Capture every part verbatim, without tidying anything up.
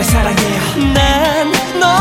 사랑해요. 난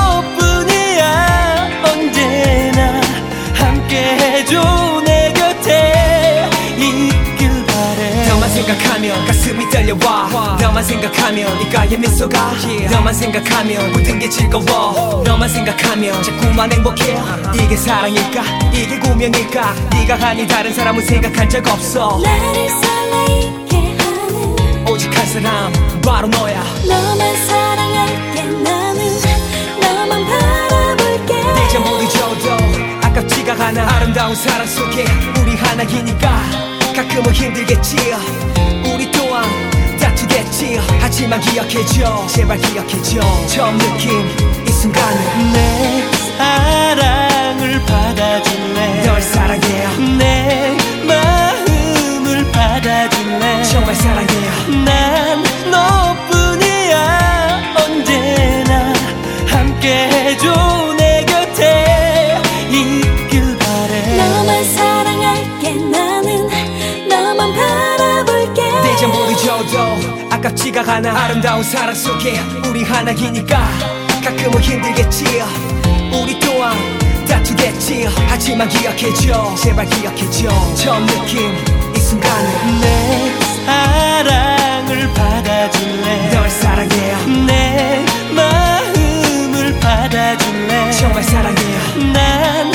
너뿐이야. 언제나 함께해줘. 내 곁에 있길 바래. 너만 생각하면 가슴이 떨려와. 너만 생각하면 입가에 미소가. 너만 생각하면 모든 게 즐거워. 너만 생각하면 자꾸만 행복해. 이게 사랑일까 이게 운명일까. 네가 아닌 다른 사람은 생각한 적 없어. 나를 설레게 하는 오직 한 사람 바로 너야. 너만 사랑할게. 나는 너만 바라볼게. 내 전부를 줘도 아깝지가 않아. 아름다운 사랑 속에 우리 하나이니까. 가끔은 힘들겠지 우리 또한 다투겠지. 하지만 기억해줘 제발 기억해줘. 처음 느낀 이 순간을. 내 사랑을 받아줄래. 널 사랑해요. 내 마음을 받아줄래. 정말 사랑해요. 난 너뿐이야. 언제나 함께해줘. 내 곁에 있길 바래. 너만 사랑할게. 나는 너만 바라볼게. 내 전부를 줘도 아깝지가 않아. 아름다운 사랑 속에 우리 하나이니까. 가끔은 힘들겠지 우리 또한 다투겠지. 하지만 기억해줘 제발 기억해줘. 처음 느낀 이 순간을. 내 사랑을 받아줄래. 널 사랑해요. 내 마음을 받아줄래. 정말 사랑해요. 난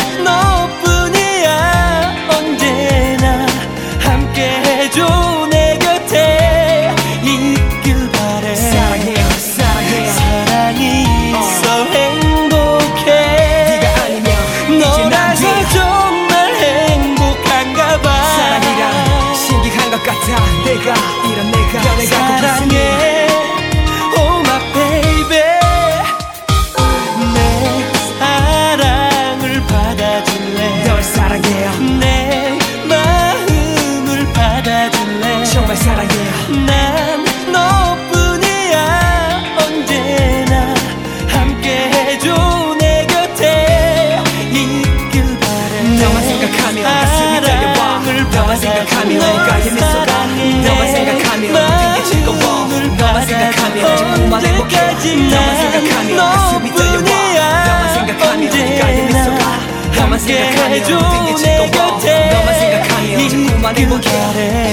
너뿐이야. 언제나 함께해줘. 내 곁에 있길 바래. 사랑해요 사랑해요. 사랑이 있어 어. 행복해. 네가 아니면 이제 난 너라서 돼. 정말 행복한가 봐. 사랑이란 신기한 것 같아. 내가 이런 내가 변해가고 있으니. 사랑해 Oh my baby. 내 사랑을 받아줄래. 널 사랑해요. 내 마음을 받아줄래. 정말 사랑해요. 난 너뿐이야. 언제나 함께해줘. 내 곁에 있길 바래. 너만 생각하면 가슴이 떨려와. 너만 생각하면 입가에 미소가. 너만 생각하면 모든 게 즐거워. 너만 생각하면 자꾸만 행복해. 너만 생각하면 가슴이 떨려와. 너만 생각하면 입가에 미소가. 너만 생각하면 모든 게 즐거워. 너만 생각하면 자꾸만 행복해.